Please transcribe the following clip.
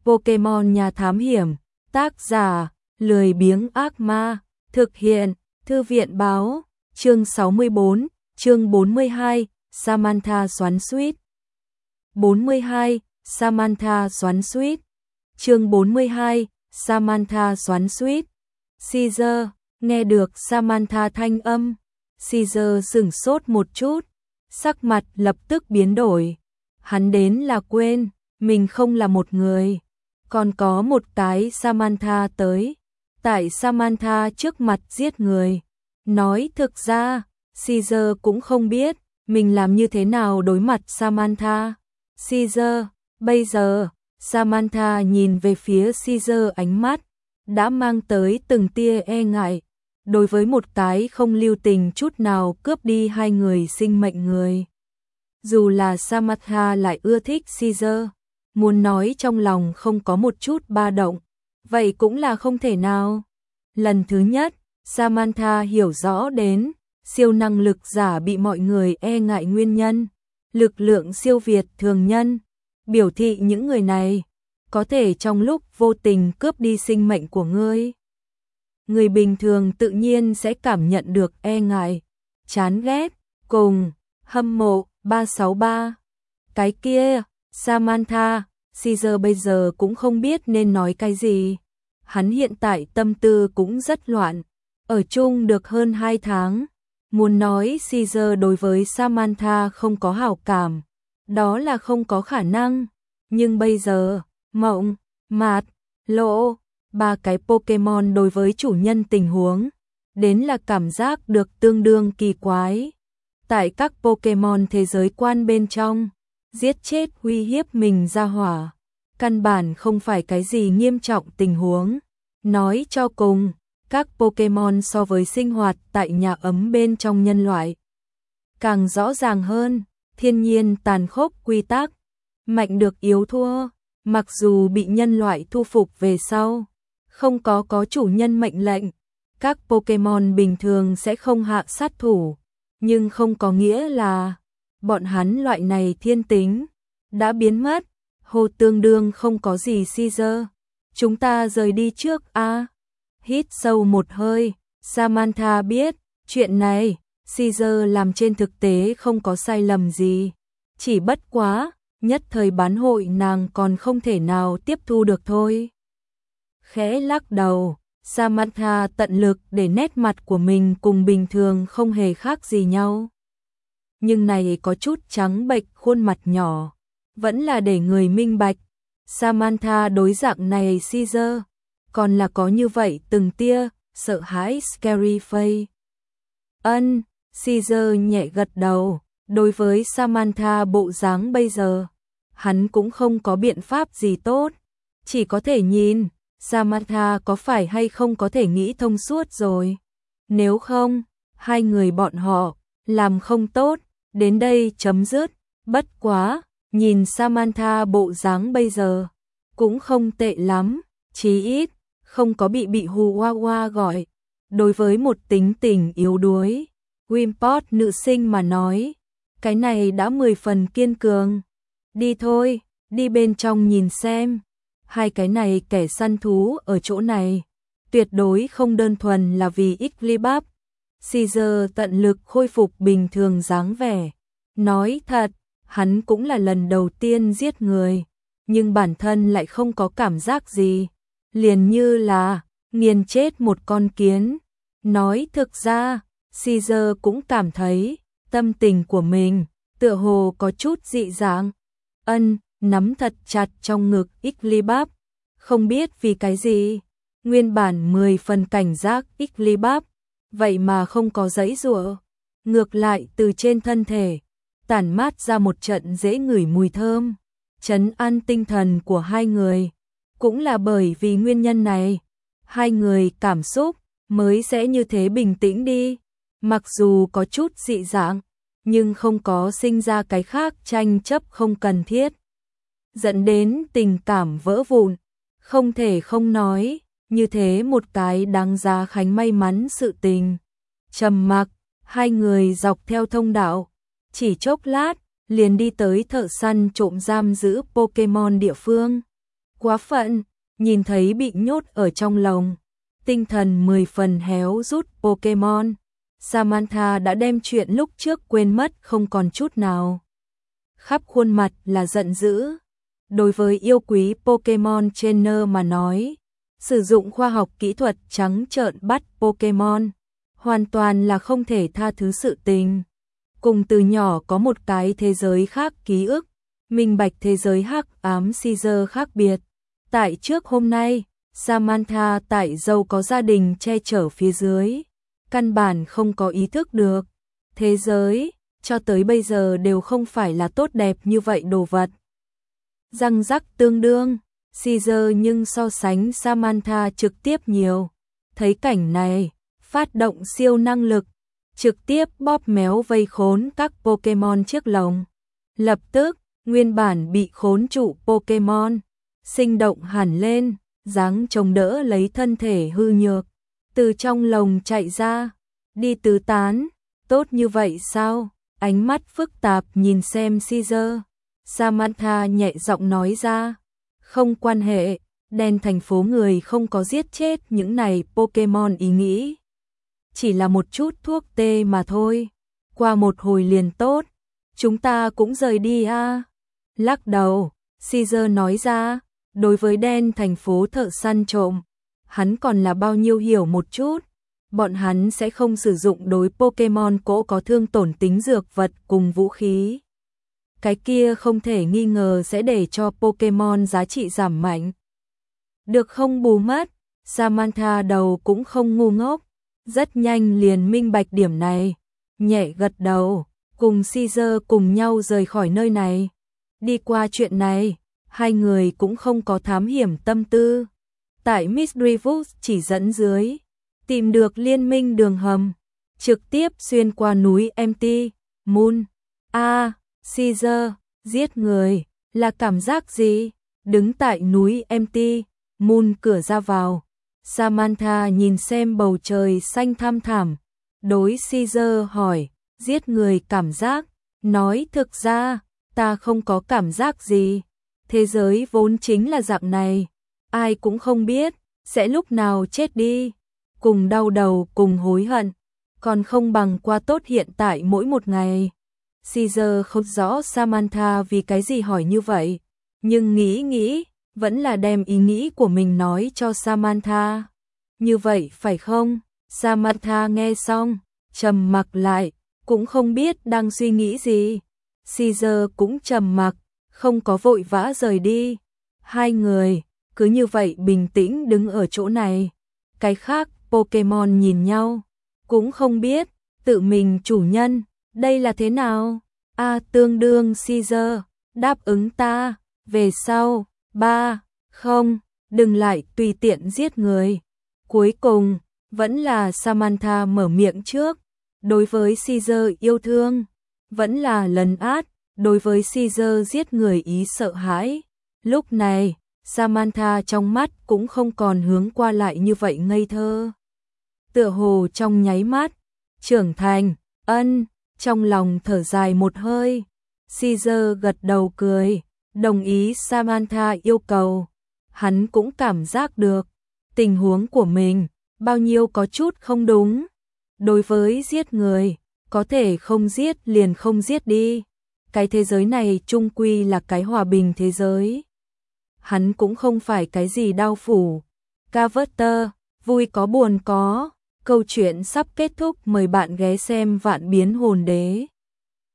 Pokemon nhà thám hiểm, tác giả, lười biếng ác ma, thực hiện, thư viện báo, chương 64, chương 42, Samantha xoắn xuýt. 42, Samantha xoắn xuýt. Chương 42, Samantha xoắn xuýt. Caesar, nghe được Samantha thanh âm, Caesar sửng sốt một chút, sắc mặt lập tức biến đổi. Hắn đến là quên, mình không là một người, còn có một cái Samantha tới. Tại Samantha trước mặt giết người. Nói thực ra, Caesar cũng không biết mình làm như thế nào đối mặt Samantha. Caesar, bây giờ, Samantha nhìn về phía Caesar, ánh mắt đã mang tới từng tia e ngại. Đối với một cái không lưu tình chút nào cướp đi hai người sinh mệnh người. Dù là Samantha lại ưa thích Caesar, muốn nói trong lòng không có một chút ba động, vậy cũng là không thể nào. Lần thứ nhất, Samantha hiểu rõ đến siêu năng lực giả bị mọi người e ngại nguyên nhân, lực lượng siêu việt thường nhân, biểu thị những người này có thể trong lúc vô tình cướp đi sinh mệnh của ngươi. Người bình thường tự nhiên sẽ cảm nhận được e ngại, chán ghét, cùng hâm mộ. 363. Cái kia, Samantha, Caesar bây giờ cũng không biết nên nói cái gì. Hắn hiện tại tâm tư cũng rất loạn, ở chung được hơn 2 tháng. Muốn nói Caesar đối với Samantha không có hảo cảm, đó là không có khả năng. Nhưng bây giờ, Mộng, Mạt, Lộ, ba cái Pokemon đối với chủ nhân tình huống, đến là cảm giác được tương đương kỳ quái. Tại các Pokemon thế giới quan bên trong, giết chết uy hiếp mình ra hỏa, căn bản không phải cái gì nghiêm trọng tình huống. Nói cho cùng, các Pokemon so với sinh hoạt tại nhà ấm bên trong nhân loại càng rõ ràng hơn, thiên nhiên tàn khốc quy tắc, mạnh được yếu thua, mặc dù bị nhân loại thu phục về sau, không có chủ nhân mệnh lệnh, các Pokemon bình thường sẽ không hạ sát thủ. Nhưng không có nghĩa là bọn hắn loại này thiên tính đã biến mất. Hồ tương đương không có gì. Caesar, chúng ta rời đi trước a. Hít sâu một hơi, Samantha biết chuyện này Caesar làm trên thực tế không có sai lầm gì, chỉ bất quá nhất thời bán hội nàng còn không thể nào tiếp thu được thôi. Khẽ lắc đầu, Samantha tận lực để nét mặt của mình cùng bình thường không hề khác gì nhau. Nhưng này có chút trắng bệch khuôn mặt nhỏ, vẫn là để người minh bạch. Samantha đối dạng này Caesar, còn là có như vậy từng tia, sợ hãi scary face. Caesar nhẹ gật đầu, đối với Samantha bộ dáng bây giờ, hắn cũng không có biện pháp gì tốt, chỉ có thể nhìn. Samantha có phải hay không có thể nghĩ thông suốt rồi. Nếu không, hai người bọn họ làm không tốt, đến đây chấm dứt. Bất quá, nhìn Samantha bộ dáng bây giờ cũng không tệ lắm, chí ít không có bị hù hoa hoa gọi. Đối với một tính tình yếu đuối, Wimpod nữ sinh mà nói, cái này đã 10 phần kiên cường. Đi thôi, đi bên trong nhìn xem. Hai cái này kẻ săn thú ở chỗ này, tuyệt đối không đơn thuần là vì Igglybuff. Caesar tận lực khôi phục bình thường dáng vẻ. Nói thật, hắn cũng là lần đầu tiên giết người, nhưng bản thân lại không có cảm giác gì, liền như là nghiền chết một con kiến. Nói thực ra, Caesar cũng cảm thấy tâm tình của mình tựa hồ có chút dị dạng. Nắm thật chặt trong ngực Igglybuff, không biết vì cái gì, nguyên bản 10 phần cảnh giác Igglybuff, vậy mà không có giãy giụa, ngược lại từ trên thân thể tản mát ra một trận dễ ngửi mùi thơm, trấn an tinh thần của hai người. Cũng là bởi vì nguyên nhân này, hai người cảm xúc mới sẽ như thế bình tĩnh đi, mặc dù có chút dị dạng, nhưng không có sinh ra cái khác tranh chấp không cần thiết, dẫn đến tình cảm vỡ vụn. Không thể không nói, như thế một cái đáng giá khánh may mắn sự tình. Trầm mặc, hai người dọc theo thông đạo, chỉ chốc lát liền đi tới thợ săn trộm giam giữ Pokemon địa phương. Quá phận, nhìn thấy bị nhốt ở trong lồng, tinh thần 10 phần héo rút Pokemon, Samantha đã đem chuyện lúc trước quên mất không còn chút nào. Khắp khuôn mặt là giận dữ. Đối với yêu quý Pokemon Trainer mà nói, sử dụng khoa học kỹ thuật trắng trợn bắt Pokemon, hoàn toàn là không thể tha thứ sự tình. Cùng từ nhỏ có một cái thế giới khác ký ức, minh bạch thế giới hắc ám Caesar khác biệt. Tại trước hôm nay, Samantha tại dâu có gia đình che chở phía dưới, căn bản không có ý thức được. Thế giới, cho tới bây giờ đều không phải là tốt đẹp như vậy đồ vật. Răng rắc tương đương, Caesar nhưng so sánh Samantha trực tiếp nhiều. Thấy cảnh này, phát động siêu năng lực, trực tiếp bóp méo vây khốn các Pokemon trước lồng. Lập tức, nguyên bản bị khốn trụ Pokemon, sinh động hẳn lên, dáng chống đỡ lấy thân thể hư nhược. Từ trong lồng chạy ra, đi tứ tán, tốt như vậy sao? Ánh mắt phức tạp nhìn xem Caesar. Samantha nhẹ giọng nói ra, không quan hệ, đen thành phố người không có giết chết những này Pokemon ý nghĩ. Chỉ là một chút thuốc tê mà thôi, qua một hồi liền tốt, chúng ta cũng rời đi a. Lắc đầu, Caesar nói ra, đối với đen thành phố thợ săn trộm, hắn còn là bao nhiêu hiểu một chút. Bọn hắn sẽ không sử dụng đối Pokemon cỗ có thương tổn tính dược vật cùng vũ khí. Cái kia không thể nghi ngờ sẽ để cho Pokemon giá trị giảm mạnh. Được không bù mất, Samantha đầu cũng không ngu ngốc, rất nhanh liền minh bạch điểm này, nhẹ gật đầu, cùng Caesar cùng nhau rời khỏi nơi này. Đi qua chuyện này, hai người cũng không có thám hiểm tâm tư. Tại Mystery Woods chỉ dẫn dưới, tìm được liên minh đường hầm, trực tiếp xuyên qua núi Empty Moon. Caesar, giết người, là cảm giác gì? Đứng tại núi Empty Moon cửa ra vào, Samantha nhìn xem bầu trời xanh thăm thẳm, đối Caesar hỏi, giết người cảm giác, nói thực ra, ta không có cảm giác gì. Thế giới vốn chính là dạng này, ai cũng không biết, sẽ lúc nào chết đi. Cùng đau đầu cùng hối hận, còn không bằng qua tốt hiện tại mỗi một ngày. Caesar không rõ Samantha vì cái gì hỏi như vậy, nhưng nghĩ, vẫn là đem ý nghĩ của mình nói cho Samantha. Như vậy phải không? Samantha nghe xong, trầm mặc lại, cũng không biết đang suy nghĩ gì. Caesar cũng trầm mặc, không có vội vã rời đi. Hai người, cứ như vậy bình tĩnh đứng ở chỗ này. Cái khác Pokemon nhìn nhau, cũng không biết, tự mình chủ nhân, đây là thế nào? Tương đương Caesar, đáp ứng ta, về sau, không, đừng lại tùy tiện giết người. Cuối cùng, vẫn là Samantha mở miệng trước, đối với Caesar yêu thương, vẫn là lấn át, đối với Caesar giết người ý sợ hãi. Lúc này, Samantha trong mắt cũng không còn hướng qua lại như vậy ngây thơ. Tựa hồ trong nháy mắt, trưởng thành, trong lòng thở dài một hơi. Caesar gật đầu cười, đồng ý Samantha yêu cầu. Hắn cũng cảm giác được, tình huống của mình, bao nhiêu có chút không đúng. Đối với giết người, có thể không giết liền không giết đi. Cái thế giới này chung quy là cái hòa bình thế giới. Hắn cũng không phải cái gì đau phủ. Carver, vui có buồn có. Câu chuyện sắp kết thúc, mời bạn ghé xem Vạn Biến Hồn Đế.